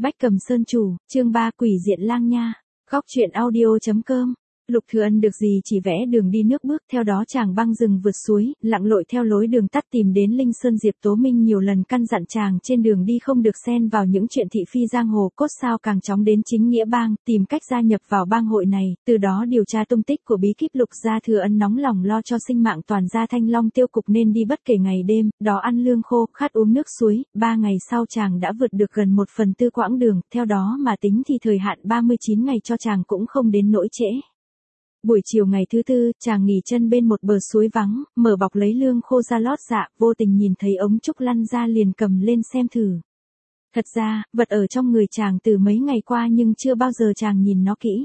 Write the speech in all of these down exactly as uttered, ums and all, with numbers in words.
Bách Cầm Sơn Chủ, chương ba Quỷ Diện Lang Nha. Góc truyện audio.com. Lục Thừa Ân được gì chỉ vẽ đường đi nước bước, theo đó chàng băng rừng vượt suối, lặn lội theo lối đường tắt tìm đến Linh Sơn. Diệp Tố Minh nhiều lần căn dặn chàng trên đường đi không được xen vào những chuyện thị phi giang hồ, cốt sao càng chóng đến chính nghĩa bang, tìm cách gia nhập vào bang hội này, từ đó điều tra tung tích của bí kíp Lục gia. Thừa Ân nóng lòng lo cho sinh mạng toàn gia Thanh Long tiêu cục nên đi bất kể ngày đêm, đó ăn lương khô, khát uống nước suối. Ba ngày sau chàng đã vượt được gần một phần tư quãng đường, theo đó mà tính thì thời hạn ba mươi chín ngày cho chàng cũng không đến nỗi trễ. Buổi chiều ngày thứ tư, chàng nghỉ chân bên một bờ suối vắng, mở bọc lấy lương khô ra lót dạ, vô tình nhìn thấy ống trúc lăn ra liền cầm lên xem thử. Thật ra, vật ở trong người chàng từ mấy ngày qua nhưng chưa bao giờ chàng nhìn nó kỹ.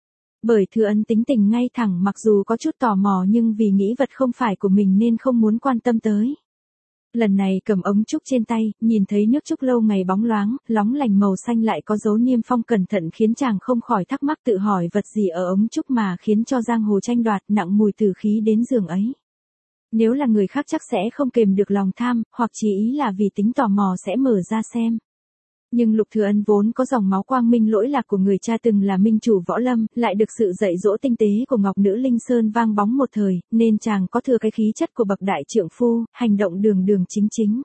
Bởi Thừa Ân tính tình ngay thẳng, mặc dù có chút tò mò nhưng vì nghĩ vật không phải của mình nên không muốn quan tâm tới. Lần này cầm ống trúc trên tay, nhìn thấy nước trúc lâu ngày bóng loáng, lóng lành màu xanh lại có dấu niêm phong cẩn thận khiến chàng không khỏi thắc mắc, tự hỏi vật gì ở ống trúc mà khiến cho giang hồ tranh đoạt, nặng mùi tử khí đến giường ấy. Nếu là người khác chắc sẽ không kềm được lòng tham, hoặc chỉ ý là vì tính tò mò sẽ mở ra xem. Nhưng Lục Thừa Ân vốn có dòng máu quang minh lỗi lạc của người cha từng là minh chủ võ lâm, lại được sự dạy dỗ tinh tế của ngọc nữ Linh Sơn vang bóng một thời, nên chàng có thừa cái khí chất của bậc đại trượng phu, hành động đường đường chính chính.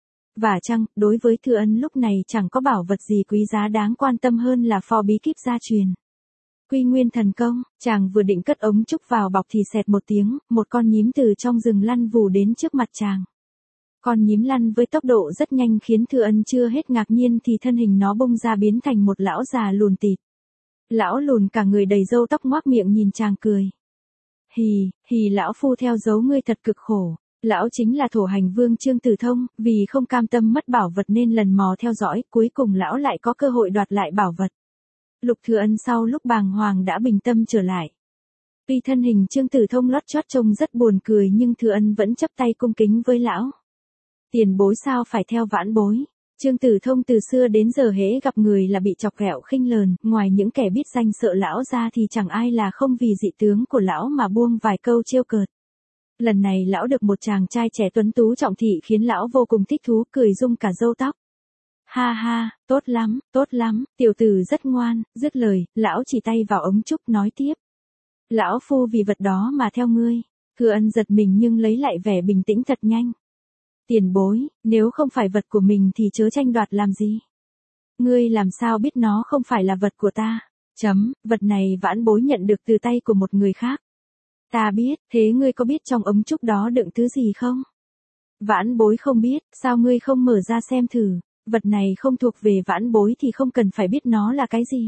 Và chăng, đối với Thừa Ân lúc này chẳng có bảo vật gì quý giá đáng quan tâm hơn là pho bí kíp gia truyền. Quy Nguyên Thần Công. Chàng vừa định cất ống trúc vào bọc thì xẹt một tiếng, một con nhím từ trong rừng lăn vù đến trước mặt chàng. Con nhím lăn với tốc độ rất nhanh khiến Thừa Ân chưa hết ngạc nhiên thì thân hình nó bung ra biến thành một lão già lùn tịt. Lão lùn cả người đầy râu tóc ngoác miệng nhìn chàng cười. Hì, hì lão phu theo dấu ngươi thật cực khổ. Lão chính là thổ hành vương Trương Tử Thông, vì không cam tâm mất bảo vật nên lần mò theo dõi, cuối cùng lão lại có cơ hội đoạt lại bảo vật. Lục Thừa Ân sau lúc bàng hoàng đã bình tâm trở lại. Tuy thân hình Trương Tử Thông lót chót trông rất buồn cười nhưng Thừa Ân vẫn chắp tay cung kính với lão. Tiền bối sao phải theo vãn bối. Trương Tử Thông từ xưa đến giờ hễ gặp người là bị chọc ghẹo khinh lờn, ngoài những kẻ biết danh sợ lão ra thì chẳng ai là không vì dị tướng của lão mà buông vài câu trêu cợt. Lần này lão được một chàng trai trẻ tuấn tú trọng thị khiến lão vô cùng thích thú, cười rung cả râu tóc. Ha ha, tốt lắm, tốt lắm, tiểu tử rất ngoan. Dứt lời, lão chỉ tay vào ống trúc nói tiếp. Lão phu vì vật đó mà theo ngươi. Thừa Ân giật mình nhưng lấy lại vẻ bình tĩnh thật nhanh. Tiền bối, nếu không phải vật của mình thì chớ tranh đoạt làm gì. Ngươi làm sao biết nó không phải là vật của ta? Chấm, vật này vãn bối nhận được từ tay của một người khác. Ta biết, thế ngươi có biết trong ống trúc đó đựng thứ gì không? Vãn bối không biết, sao ngươi không mở ra xem thử? Vật này không thuộc về vãn bối thì không cần phải biết nó là cái gì.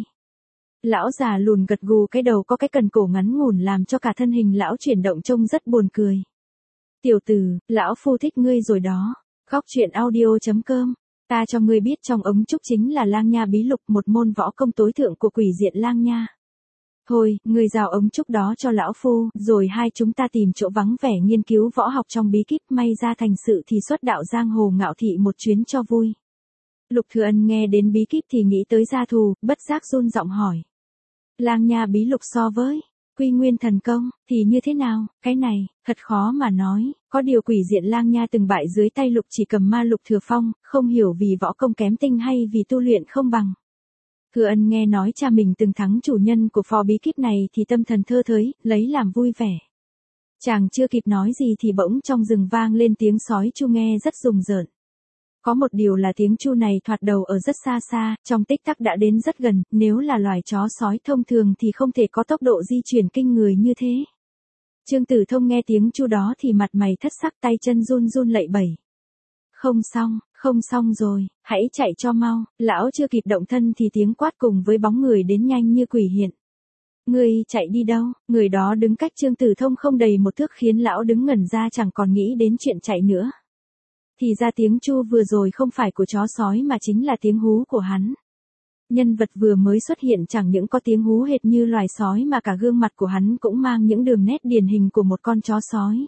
Lão già lùn gật gù, cái đầu có cái cần cổ ngắn ngủn làm cho cả thân hình lão chuyển động trông rất buồn cười. Tiểu tử, lão phu thích ngươi rồi đó. Góc truyện audio.com. Ta cho ngươi biết trong ống trúc chính là Lang Nha bí lục, một môn võ công tối thượng của quỷ diện Lang Nha. Thôi, ngươi giao ống trúc đó cho lão phu, rồi hai chúng ta tìm chỗ vắng vẻ nghiên cứu võ học trong bí kíp, may ra thành sự thì xuất đạo giang hồ ngạo thị một chuyến cho vui. Lục Thừa Ân nghe đến bí kíp thì nghĩ tới gia thù, bất giác run giọng hỏi. Lang Nha bí lục so với Quy Nguyên Thần Công thì như thế nào? Cái này thật khó mà nói, có điều quỷ diện Lang Nha từng bại dưới tay Lục Chỉ Cầm ma Lục Thừa Phong, không hiểu vì võ công kém tinh hay vì tu luyện không bằng. Thừa Ân nghe nói cha mình từng thắng chủ nhân của phò bí kíp này thì tâm thần thơ thới, lấy làm vui vẻ. Chàng chưa kịp nói gì thì bỗng trong rừng vang lên tiếng sói chu nghe rất rùng rợn. Có một điều là tiếng chu này thoạt đầu ở rất xa xa, trong tích tắc đã đến rất gần, nếu là loài chó sói thông thường thì không thể có tốc độ di chuyển kinh người như thế. Trương Tử Thông nghe tiếng chu đó thì mặt mày thất sắc, tay chân run run lẩy bẩy. Không xong, không xong rồi, hãy chạy cho mau. Lão chưa kịp động thân thì tiếng quát cùng với bóng người đến nhanh như quỷ hiện. Ngươi chạy đi đâu? Người đó đứng cách Trương Tử Thông không đầy một thước khiến lão đứng ngẩn ra, chẳng còn nghĩ đến chuyện chạy nữa. Thì ra tiếng chu vừa rồi không phải của chó sói mà chính là tiếng hú của hắn. Nhân vật vừa mới xuất hiện chẳng những có tiếng hú hệt như loài sói mà cả gương mặt của hắn cũng mang những đường nét điển hình của một con chó sói.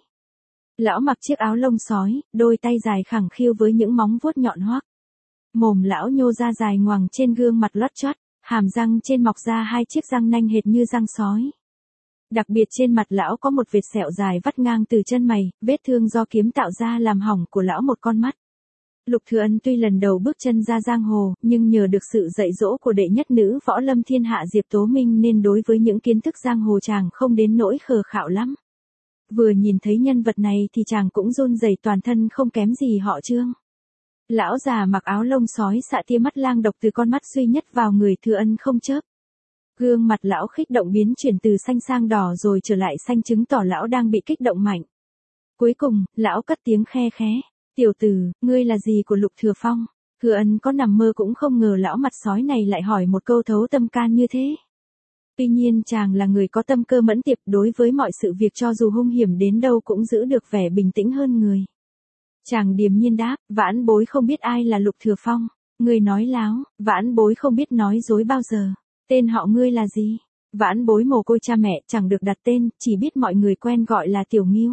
Lão mặc chiếc áo lông sói, đôi tay dài khẳng khiu với những móng vuốt nhọn hoắt. Mồm lão nhô ra dài ngoằng trên gương mặt lót chót, hàm răng trên mọc ra hai chiếc răng nanh hệt như răng sói. Đặc biệt trên mặt lão có một vệt sẹo dài vắt ngang từ chân mày, vết thương do kiếm tạo ra làm hỏng của lão một con mắt. Lục Thừa Ân tuy lần đầu bước chân ra giang hồ, nhưng nhờ được sự dạy dỗ của đệ nhất nữ võ lâm thiên hạ Diệp Tố Minh nên đối với những kiến thức giang hồ chàng không đến nỗi khờ khạo lắm. Vừa nhìn thấy nhân vật này thì chàng cũng run rẩy toàn thân không kém gì họ Trương. Lão già mặc áo lông sói xạ tia mắt lang độc từ con mắt duy nhất vào người Thừa Ân không chớp. Gương mặt lão khích động biến chuyển từ xanh sang đỏ rồi trở lại xanh chứng tỏ lão đang bị kích động mạnh. Cuối cùng, lão cất tiếng khe khé. Tiểu tử, ngươi là gì của Lục Thừa Phong? Thừa Ân có nằm mơ cũng không ngờ lão mặt sói này lại hỏi một câu thấu tâm can như thế. Tuy nhiên chàng là người có tâm cơ mẫn tiệp, đối với mọi sự việc cho dù hung hiểm đến đâu cũng giữ được vẻ bình tĩnh hơn người. Chàng điềm nhiên đáp, vãn bối không biết ai là Lục Thừa Phong. Ngươi nói láo, vãn bối không biết nói dối bao giờ. Tên họ ngươi là gì? Vãn bối mồ côi cha mẹ, chẳng được đặt tên, chỉ biết mọi người quen gọi là Tiểu Ngưu.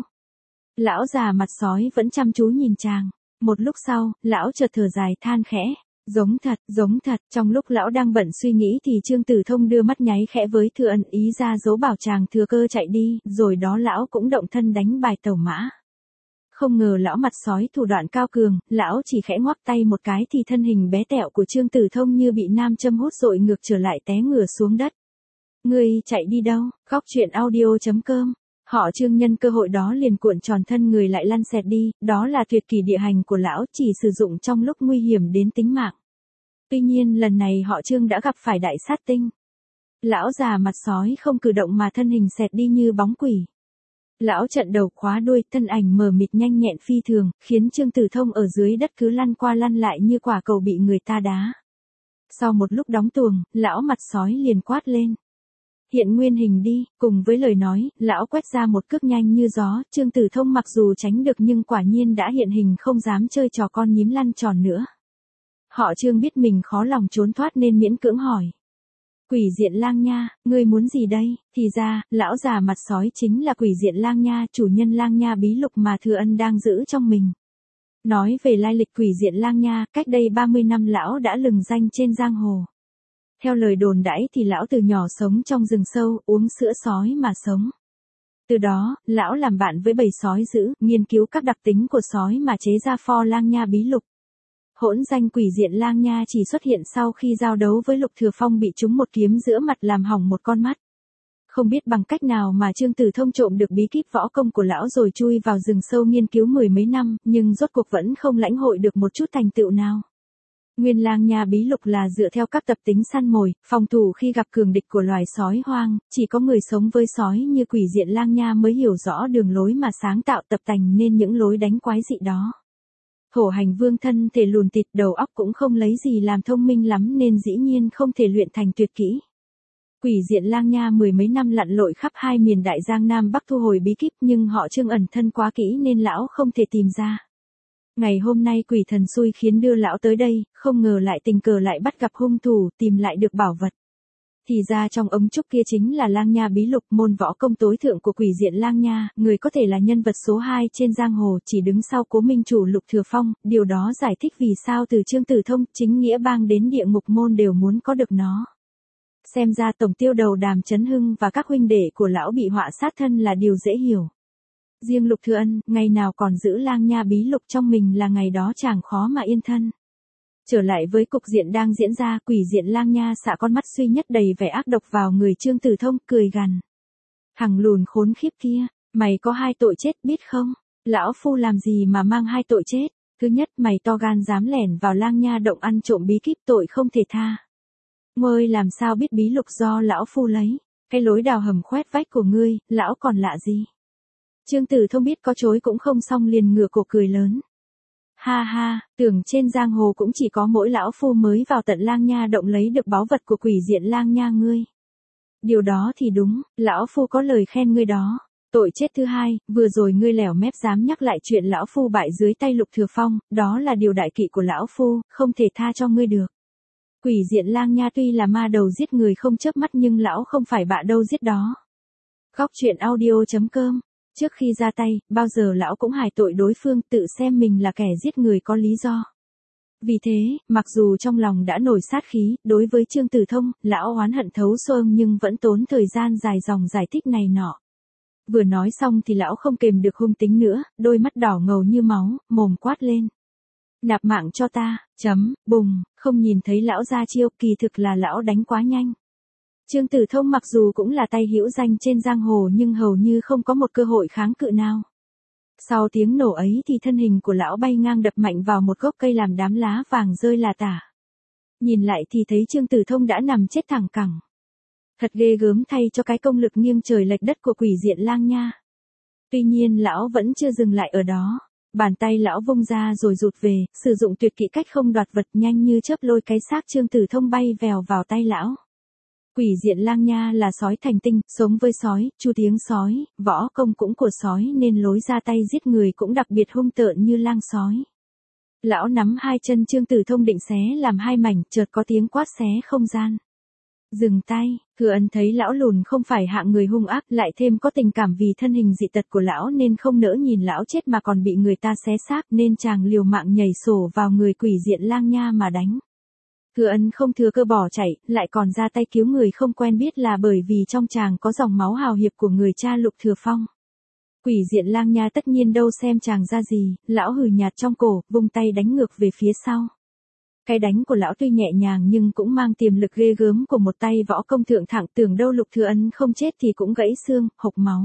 Lão già mặt sói vẫn chăm chú nhìn chàng. Một lúc sau, lão chợt thở dài than khẽ. Giống thật, giống thật. Trong lúc lão đang bận suy nghĩ thì Trương Tử Thông đưa mắt nháy khẽ với Thừa Ân ý ra dấu bảo chàng thừa cơ chạy đi, rồi đó lão cũng động thân đánh bài tẩu mã. Không ngờ lão mặt sói thủ đoạn cao cường, lão chỉ khẽ ngoắc tay một cái thì thân hình bé tẹo của Trương Tử Thông như bị nam châm hút dội ngược trở lại té ngửa xuống đất. Ngươi chạy đi đâu? Góc truyện audio chấm com. Họ Trương nhân cơ hội đó liền cuộn tròn thân người lại lăn xẹt đi, đó là tuyệt kỹ địa hành của lão, chỉ sử dụng trong lúc nguy hiểm đến tính mạng. Tuy nhiên lần này họ Trương đã gặp phải đại sát tinh. Lão già mặt sói không cử động mà thân hình xẹt đi như bóng quỷ. Lão trận đầu khóa đuôi, thân ảnh mờ mịt nhanh nhẹn phi thường, khiến Trương Tử Thông ở dưới đất cứ lăn qua lăn lại như quả cầu bị người ta đá. Sau một lúc đóng tuồng, lão mặt sói liền quát lên. Hiện nguyên hình đi, cùng với lời nói, lão quét ra một cước nhanh như gió, Trương Tử Thông mặc dù tránh được nhưng quả nhiên đã hiện hình không dám chơi trò con nhím lăn tròn nữa. Họ Trương biết mình khó lòng trốn thoát nên miễn cưỡng hỏi. Quỷ diện lang nha, ngươi muốn gì đây? Thì ra, lão già mặt sói chính là quỷ diện lang nha, chủ nhân lang nha bí lục mà Thừa Ân đang giữ trong mình. Nói về lai lịch quỷ diện lang nha, cách đây ba mươi năm lão đã lừng danh trên giang hồ. Theo lời đồn đãi thì lão từ nhỏ sống trong rừng sâu, uống sữa sói mà sống. Từ đó, lão làm bạn với bầy sói dữ, nghiên cứu các đặc tính của sói mà chế ra pho lang nha bí lục. Hỗn danh quỷ diện lang nha chỉ xuất hiện sau khi giao đấu với Lục Thừa Phong bị trúng một kiếm giữa mặt làm hỏng một con mắt. Không biết bằng cách nào mà Trương Tử Thông trộm được bí kíp võ công của lão rồi chui vào rừng sâu nghiên cứu mười mấy năm, nhưng rốt cuộc vẫn không lãnh hội được một chút thành tựu nào. Nguyên lang nha bí lục là dựa theo các tập tính săn mồi, phòng thủ khi gặp cường địch của loài sói hoang, chỉ có người sống với sói như quỷ diện lang nha mới hiểu rõ đường lối mà sáng tạo tập tành nên những lối đánh quái dị đó. Hổ hành vương thân thể lùn tịt, đầu óc cũng không lấy gì làm thông minh lắm nên dĩ nhiên không thể luyện thành tuyệt kỹ. Quỷ diện lang nha mười mấy năm lặn lội khắp hai miền Đại Giang Nam Bắc thu hồi bí kíp nhưng họ Trương ẩn thân quá kỹ nên lão không thể tìm ra. Ngày hôm nay quỷ thần xui khiến đưa lão tới đây, không ngờ lại tình cờ lại bắt gặp hung thủ, tìm lại được bảo vật. Thì ra trong ống trúc kia chính là lang nha bí lục, môn võ công tối thượng của quỷ diện lang nha, người có thể là nhân vật số hai trên giang hồ, chỉ đứng sau Cố Minh Chủ Lục Thừa Phong, điều đó giải thích vì sao từ Trương Tử Thông, chính nghĩa bang đến địa ngục môn đều muốn có được nó. Xem ra tổng tiêu đầu Đàm Chấn Hưng và các huynh đệ của lão bị họa sát thân là điều dễ hiểu. Riêng Lục Thừa Ân, ngày nào còn giữ lang nha bí lục trong mình là ngày đó chàng khó mà yên thân. Trở lại với cục diện đang diễn ra, quỷ diện lang nha xạ con mắt duy nhất đầy vẻ ác độc vào người Trương Tử Thông, cười gằn. Thằng lùn khốn khiếp kia, mày có hai tội chết biết không? Lão phu làm gì mà mang hai tội chết? Thứ nhất, mày to gan dám lẻn vào lang nha động ăn trộm bí kíp, tội không thể tha. Ngươi làm sao biết bí lục do lão phu lấy? Cái lối đào hầm khoét vách của ngươi, lão còn lạ gì? Trương Tử Thông biết có chối cũng không xong liền ngửa cổ cười lớn. Ha ha, tưởng trên giang hồ cũng chỉ có mỗi lão phu mới vào tận lang nha động lấy được báu vật của quỷ diện lang nha ngươi. Điều đó thì đúng, lão phu có lời khen ngươi đó. Tội chết thứ hai, vừa rồi ngươi lẻo mép dám nhắc lại chuyện lão phu bại dưới tay Lục Thừa Phong, đó là điều đại kỵ của lão phu, không thể tha cho ngươi được. Quỷ diện lang nha tuy là ma đầu giết người không chớp mắt nhưng lão không phải bạ đâu giết đó. Góc truyện audio chấm com. Trước khi ra tay, bao giờ lão cũng hài tội đối phương, tự xem mình là kẻ giết người có lý do. Vì thế, mặc dù trong lòng đã nổi sát khí, đối với Trương Tử Thông, lão oán hận thấu xương nhưng vẫn tốn thời gian dài dòng giải thích này nọ. Vừa nói xong thì lão không kềm được hung tính nữa, đôi mắt đỏ ngầu như máu, mồm quát lên. Nạp mạng cho ta, chấm, bùng, không nhìn thấy lão ra chiêu, kỳ thực là lão đánh quá nhanh. Trương Tử Thông mặc dù cũng là tay hữu danh trên giang hồ nhưng hầu như không có một cơ hội kháng cự nào. Sau tiếng nổ ấy thì thân hình của lão bay ngang đập mạnh vào một gốc cây làm đám lá vàng rơi là tả. Nhìn lại thì thấy Trương Tử Thông đã nằm chết thẳng cẳng. Thật ghê gớm thay cho cái công lực nghiêng trời lệch đất của Quỷ Diện Lang Nha. Tuy nhiên lão vẫn chưa dừng lại ở đó. Bàn tay lão vung ra rồi rụt về, sử dụng tuyệt kỹ cách không đoạt vật, nhanh như chớp lôi cái xác Trương Tử Thông bay vèo vào tay lão. Quỷ Diện Lang Nha là sói thành tinh, sống với sói, chu tiếng sói, võ công cũng của sói nên lối ra tay giết người cũng đặc biệt hung tợn như lang sói. Lão nắm hai chân Trương Tử Thông định xé làm hai mảnh, chợt có tiếng quát xé không gian. Dừng tay, Thừa Ân thấy lão lùn không phải hạng người hung ác, lại thêm có tình cảm vì thân hình dị tật của lão nên không nỡ nhìn lão chết mà còn bị người ta xé xác nên chàng liều mạng nhảy sổ vào người Quỷ Diện Lang Nha mà đánh. Thừa Ân không thừa cơ bỏ chạy, lại còn ra tay cứu người không quen biết là bởi vì trong chàng có dòng máu hào hiệp của người cha Lục Thừa Phong. Quỷ Diện Lang Nha tất nhiên đâu xem chàng ra gì, lão hừ nhạt trong cổ, vung tay đánh ngược về phía sau. Cái đánh của lão tuy nhẹ nhàng nhưng cũng mang tiềm lực ghê gớm của một tay võ công thượng thẳng, tưởng đâu Lục Thừa Ân không chết thì cũng gãy xương, hộc máu.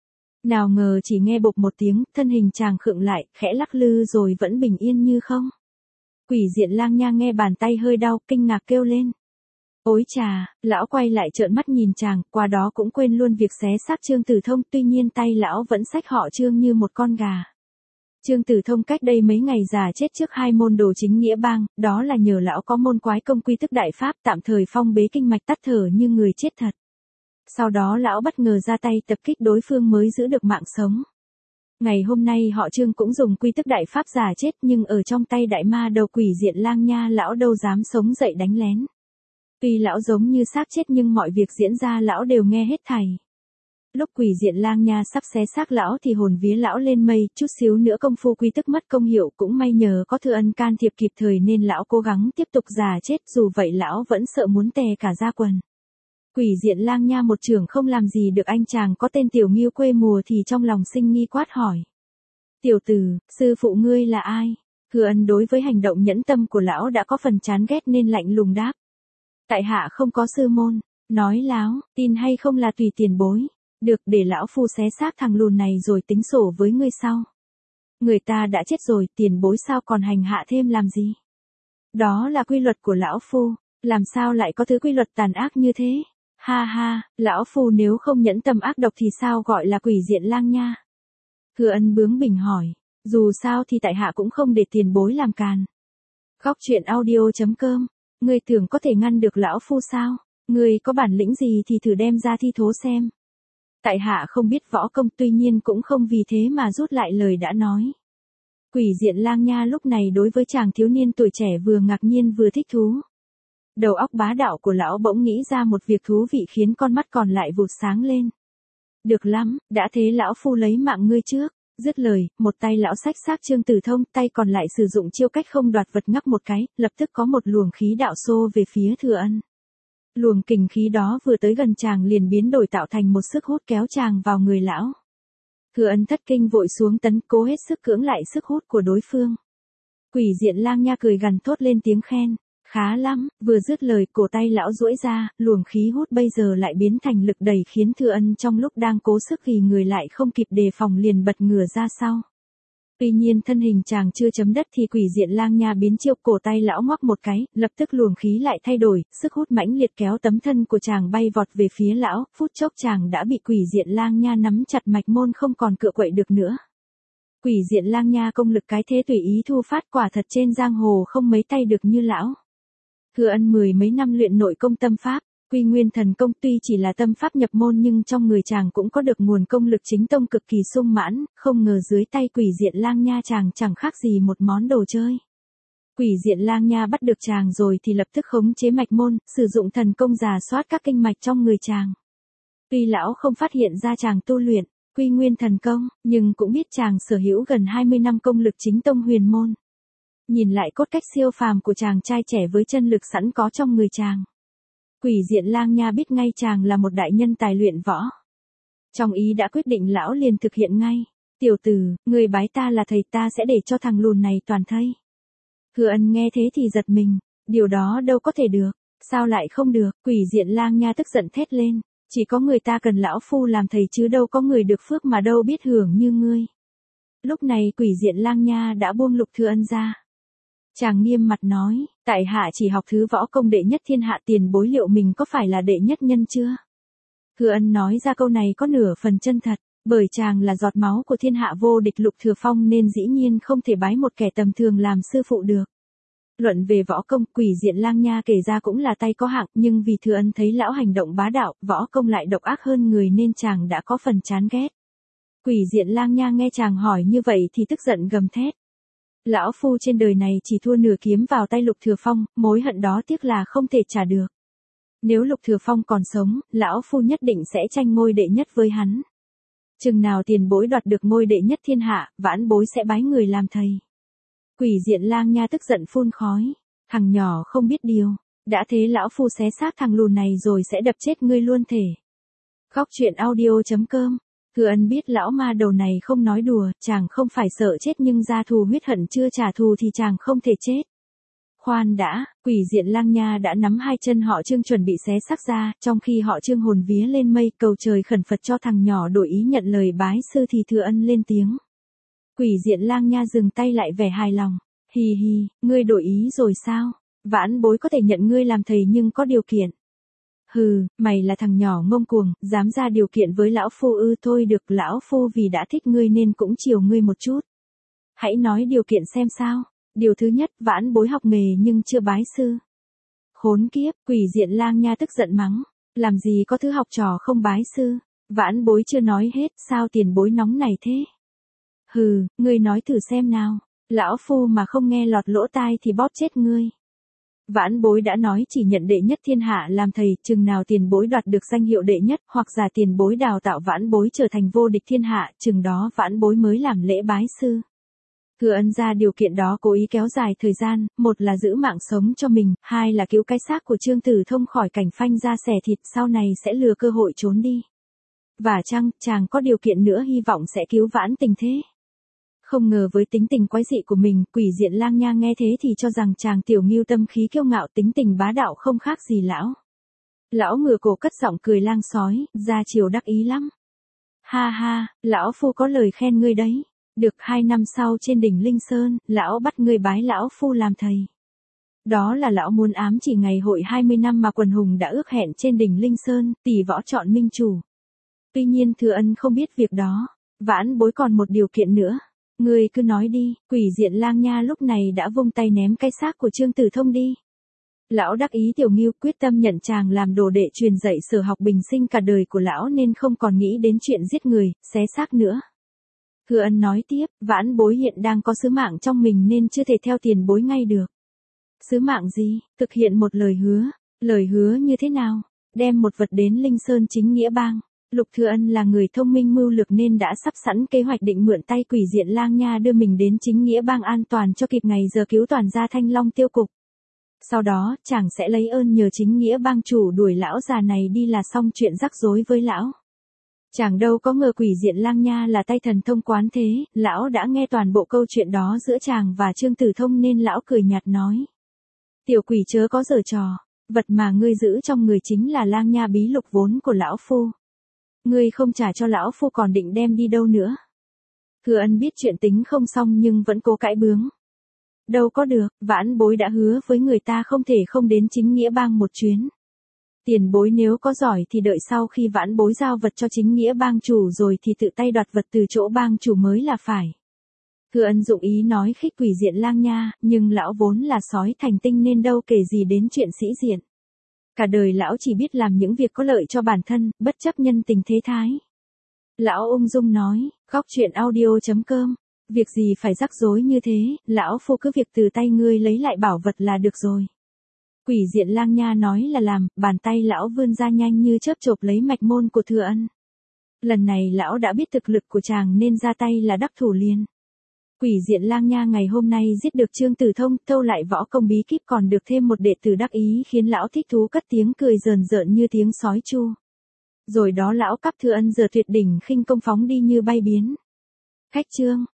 Nào ngờ chỉ nghe bộp một tiếng, thân hình chàng khựng lại, khẽ lắc lư rồi vẫn bình yên như không. Quỷ Diện Lang Nha nghe bàn tay hơi đau, kinh ngạc kêu lên. Ôi chà, lão quay lại trợn mắt nhìn chàng, qua đó cũng quên luôn việc xé xác Trương Tử Thông, tuy nhiên tay lão vẫn xách họ Trương như một con gà. Trương Tử Thông cách đây mấy ngày già chết trước hai môn đồ chính nghĩa bang, đó là nhờ lão có môn quái công quy tức đại pháp tạm thời phong bế kinh mạch tắt thở như người chết thật. Sau đó lão bất ngờ ra tay tập kích đối phương mới giữ được mạng sống. Ngày hôm nay họ Trương cũng dùng quy tức đại pháp giả chết nhưng ở trong tay đại ma đầu Quỷ Diện Lang Nha lão đâu dám sống dậy đánh lén. Tuy lão giống như xác chết nhưng mọi việc diễn ra lão đều nghe hết thảy. Lúc Quỷ Diện Lang Nha sắp xé xác lão thì hồn vía lão lên mây, chút xíu nữa công phu quy tức mất công hiệu, cũng may nhờ có Thừa Ân can thiệp kịp thời nên lão cố gắng tiếp tục giả chết, dù vậy lão vẫn sợ muốn tè cả da quần. Quỷ Diện Lang Nha một chưởng không làm gì được anh chàng có tên Tiểu Ngưu quê mùa thì trong lòng sinh nghi quát hỏi. Tiểu tử, sư phụ ngươi là ai? Thừa Ân đối với hành động nhẫn tâm của lão đã có phần chán ghét nên lạnh lùng đáp. Tại hạ không có sư môn, nói láo, tin hay không là tùy tiền bối. Được, để lão phu xé xác thằng lùn này rồi tính sổ với ngươi sau. Người ta đã chết rồi, tiền bối sao còn hành hạ thêm làm gì? Đó là quy luật của lão phu, làm sao lại có thứ quy luật tàn ác như thế? Ha ha, lão phu nếu không nhẫn tâm ác độc thì sao gọi là Quỷ Diện Lang Nha? Thừa Ân bướng bỉnh hỏi, dù sao thì tại hạ cũng không để tiền bối làm càn. Góc truyện audio chấm com, ngươi tưởng có thể ngăn được lão phu sao? Ngươi có bản lĩnh gì thì thử đem ra thi thố xem. Tại hạ không biết võ công, tuy nhiên cũng không vì thế mà rút lại lời đã nói. Quỷ Diện Lang Nha lúc này đối với chàng thiếu niên tuổi trẻ vừa ngạc nhiên vừa thích thú. Đầu óc bá đạo của lão bỗng nghĩ ra một việc thú vị khiến con mắt còn lại vụt sáng lên. Được lắm, đã thế lão phu lấy mạng ngươi trước. Dứt lời, một tay lão xách xác Trương Tử Thông, tay còn lại sử dụng chiêu cách không đoạt vật ngắp một cái, lập tức có một luồng khí đạo xô về phía Thừa Ân. Luồng kình khí đó vừa tới gần chàng liền biến đổi tạo thành một sức hút kéo chàng vào người lão. Thừa Ân thất kinh vội xuống tấn, cố hết sức cưỡng lại sức hút của đối phương. Quỷ Diện Lang Nha cười gằn thốt lên tiếng khen, khá lắm, vừa dứt lời cổ tay lão duỗi ra, luồng khí hút bây giờ lại biến thành lực đẩy khiến Thừa Ân trong lúc đang cố sức ghi người lại không kịp đề phòng liền bật ngửa ra sau. Tuy nhiên thân hình chàng chưa chấm đất thì Quỷ Diện Lang Nha biến chiêu, cổ tay lão ngoắc một cái, lập tức luồng khí lại thay đổi, sức hút mãnh liệt kéo tấm thân của chàng bay vọt về phía lão, phút chốc chàng đã bị Quỷ Diện Lang Nha nắm chặt mạch môn không còn cựa quậy được nữa. Quỷ Diện Lang Nha công lực cái thế tùy ý thu phát, quả thật trên giang hồ không mấy tay được như lão. Thừa Ân mười mấy năm luyện nội công tâm pháp, Quy Nguyên Thần Công tuy chỉ là tâm pháp nhập môn nhưng trong người chàng cũng có được nguồn công lực chính tông cực kỳ sung mãn, không ngờ dưới tay Quỷ Diện Lang Nha chàng chẳng khác gì một món đồ chơi. Quỷ Diện Lang Nha bắt được chàng rồi thì lập tức khống chế mạch môn, sử dụng thần công rà soát các kinh mạch trong người chàng. Tuy lão không phát hiện ra chàng tu luyện Quy Nguyên Thần Công, nhưng cũng biết chàng sở hữu gần hai mươi năm công lực chính tông huyền môn. Nhìn lại cốt cách siêu phàm của chàng trai trẻ với chân lực sẵn có trong người chàng, Quỷ Diện Lang Nha biết ngay chàng là một đại nhân tài luyện võ. Trong ý đã quyết định lão liền thực hiện ngay. Tiểu tử, người bái ta là thầy, ta sẽ để cho thằng lùn này toàn thây. Thừa Ân nghe thế thì giật mình, điều đó đâu có thể được, sao lại không được, Quỷ Diện Lang Nha tức giận thét lên, chỉ có người ta cần lão phu làm thầy chứ đâu có người được phước mà đâu biết hưởng như ngươi. Lúc này Quỷ Diện Lang Nha đã buông Lục Thừa Ân ra. Chàng nghiêm mặt nói, tại hạ chỉ học thứ võ công đệ nhất thiên hạ, tiền bối liệu mình có phải là đệ nhất nhân chưa? Thừa Ân nói ra câu này có nửa phần chân thật, bởi chàng là giọt máu của thiên hạ vô địch Lục Thừa Phong nên dĩ nhiên không thể bái một kẻ tầm thường làm sư phụ được. Luận về võ công, Quỷ Diện Lang Nha kể ra cũng là tay có hạng, nhưng vì Thừa Ân thấy lão hành động bá đạo, võ công lại độc ác hơn người nên chàng đã có phần chán ghét. Quỷ Diện Lang Nha nghe chàng hỏi như vậy thì tức giận gầm thét. Lão phu trên đời này chỉ thua nửa kiếm vào tay Lục Thừa Phong, mối hận đó tiếc là không thể trả được. Nếu Lục Thừa Phong còn sống, lão phu nhất định sẽ tranh ngôi đệ nhất với hắn. Chừng nào tiền bối đoạt được ngôi đệ nhất thiên hạ, vãn bối sẽ bái người làm thầy. Quỷ Diện Lang Nha tức giận phun khói, thằng nhỏ không biết điều, đã thế lão phu xé xác thằng lùn này rồi sẽ đập chết ngươi luôn thể. Góc truyện audio chấm com. Thừa Ân biết lão ma đầu này không nói đùa, chàng không phải sợ chết nhưng ra thù huyết hận chưa trả thù thì chàng không thể chết. Khoan đã, Quỷ Diện Lang Nha đã nắm hai chân họ Trương chuẩn bị xé xác ra, trong khi họ Trương hồn vía lên mây cầu trời khẩn Phật cho thằng nhỏ đổi ý nhận lời bái sư thì Thừa Ân lên tiếng. Quỷ Diện Lang Nha dừng tay lại vẻ hài lòng, hì hì, ngươi đổi ý rồi sao? Vãn bối có thể nhận ngươi làm thầy nhưng có điều kiện. Hừ, mày là thằng nhỏ ngông cuồng, dám ra điều kiện với lão phu ư? Thôi được, lão phu vì đã thích ngươi nên cũng chiều ngươi một chút. Hãy nói điều kiện xem sao. Điều thứ nhất, vãn bối học nghề nhưng chưa bái sư. Khốn kiếp, Quỷ Diện Lang Nha tức giận mắng, làm gì có thứ học trò không bái sư, vãn bối chưa nói hết, sao tiền bối nóng này thế? Hừ, ngươi nói thử xem nào, lão phu mà không nghe lọt lỗ tai thì bóp chết ngươi. Vãn bối đã nói chỉ nhận đệ nhất thiên hạ làm thầy, chừng nào tiền bối đoạt được danh hiệu đệ nhất, hoặc giả tiền bối đào tạo vãn bối trở thành vô địch thiên hạ, chừng đó vãn bối mới làm lễ bái sư. Thừa Ân ra điều kiện đó cố ý kéo dài thời gian, một là giữ mạng sống cho mình, hai là cứu cái xác của Trương Tử Thông khỏi cảnh phanh ra xẻ thịt, sau này sẽ lừa cơ hội trốn đi. Và chăng, chàng có điều kiện nữa hy vọng sẽ cứu vãn tình thế. Không ngờ với tính tình quái dị của mình, Quỷ Diện Lang Nha nghe thế thì cho rằng chàng tiểu ngưu tâm khí kiêu ngạo, tính tình bá đạo không khác gì lão. Lão ngửa cổ cất giọng cười lang sói, ra chiều đắc ý lắm. Ha ha, lão phu có lời khen ngươi đấy. Được hai năm sau trên đỉnh Linh Sơn, lão bắt ngươi bái lão phu làm thầy. Đó là lão muốn ám chỉ ngày hội hai mươi năm mà quần hùng đã ước hẹn trên đỉnh Linh Sơn, tỷ võ chọn minh chủ. Tuy nhiên Thừa Ân không biết việc đó, vãn bối còn một điều kiện nữa. Ngươi cứ nói đi, Quỷ Diện Lang Nha lúc này đã vung tay ném cái xác của Trương Tử Thông đi. Lão đắc ý tiểu ngưu quyết tâm nhận chàng làm đồ đệ truyền dạy sở học bình sinh cả đời của lão nên không còn nghĩ đến chuyện giết người, xé xác nữa. Thừa Ân nói tiếp, vãn bối hiện đang có sứ mạng trong mình nên chưa thể theo tiền bối ngay được. Sứ mạng gì? Thực hiện một lời hứa. Lời hứa như thế nào? Đem một vật đến Linh Sơn Chính Nghĩa Bang. Lục Thừa Ân là người thông minh mưu lược nên đã sắp sẵn kế hoạch định mượn tay Quỷ Diện Lang Nha đưa mình đến Chính Nghĩa Bang an toàn cho kịp ngày giờ cứu toàn gia Thanh Long tiêu cục. Sau đó, chàng sẽ lấy ơn nhờ Chính Nghĩa Bang chủ đuổi lão già này đi là xong chuyện rắc rối với lão. Chàng đâu có ngờ Quỷ Diện Lang Nha là tay thần thông quán thế, lão đã nghe toàn bộ câu chuyện đó giữa chàng và Trương Tử Thông nên lão cười nhạt nói. Tiểu quỷ chớ có giở trò, vật mà ngươi giữ trong người chính là Lang Nha bí lục vốn của lão phu. Ngươi không trả cho lão phu còn định đem đi đâu nữa. Thừa Ân biết chuyện tính không xong nhưng vẫn cố cãi bướng. Đâu có được, vãn bối đã hứa với người ta không thể không đến Chính Nghĩa Bang một chuyến. Tiền bối nếu có giỏi thì đợi sau khi vãn bối giao vật cho Chính Nghĩa Bang chủ rồi thì tự tay đoạt vật từ chỗ bang chủ mới là phải. Thừa Ân dụng ý nói khích Quỷ Diện Lang Nha, nhưng lão vốn là sói thành tinh nên đâu kể gì đến chuyện sĩ diện. Cả đời lão chỉ biết làm những việc có lợi cho bản thân, bất chấp nhân tình thế thái. Lão ung dung nói, góc truyện audio chấm com, việc gì phải rắc rối như thế, lão phu cứ việc từ tay ngươi lấy lại bảo vật là được rồi. Quỷ Diện Lang Nha nói là làm, bàn tay lão vươn ra nhanh như chớp chộp lấy mạch môn của Thừa Ân. Lần này lão đã biết thực lực của chàng nên ra tay là đắc thủ liền. Quỷ Diện Lang Nha ngày hôm nay giết được Trương Tử Thông, thâu lại võ công bí kíp còn được thêm một đệ tử đắc ý khiến lão thích thú cất tiếng cười rờn rợn như tiếng sói chu. Rồi đó lão cắp Thừa Ân giờ tuyệt đỉnh khinh công phóng đi như bay biến. Khách trương,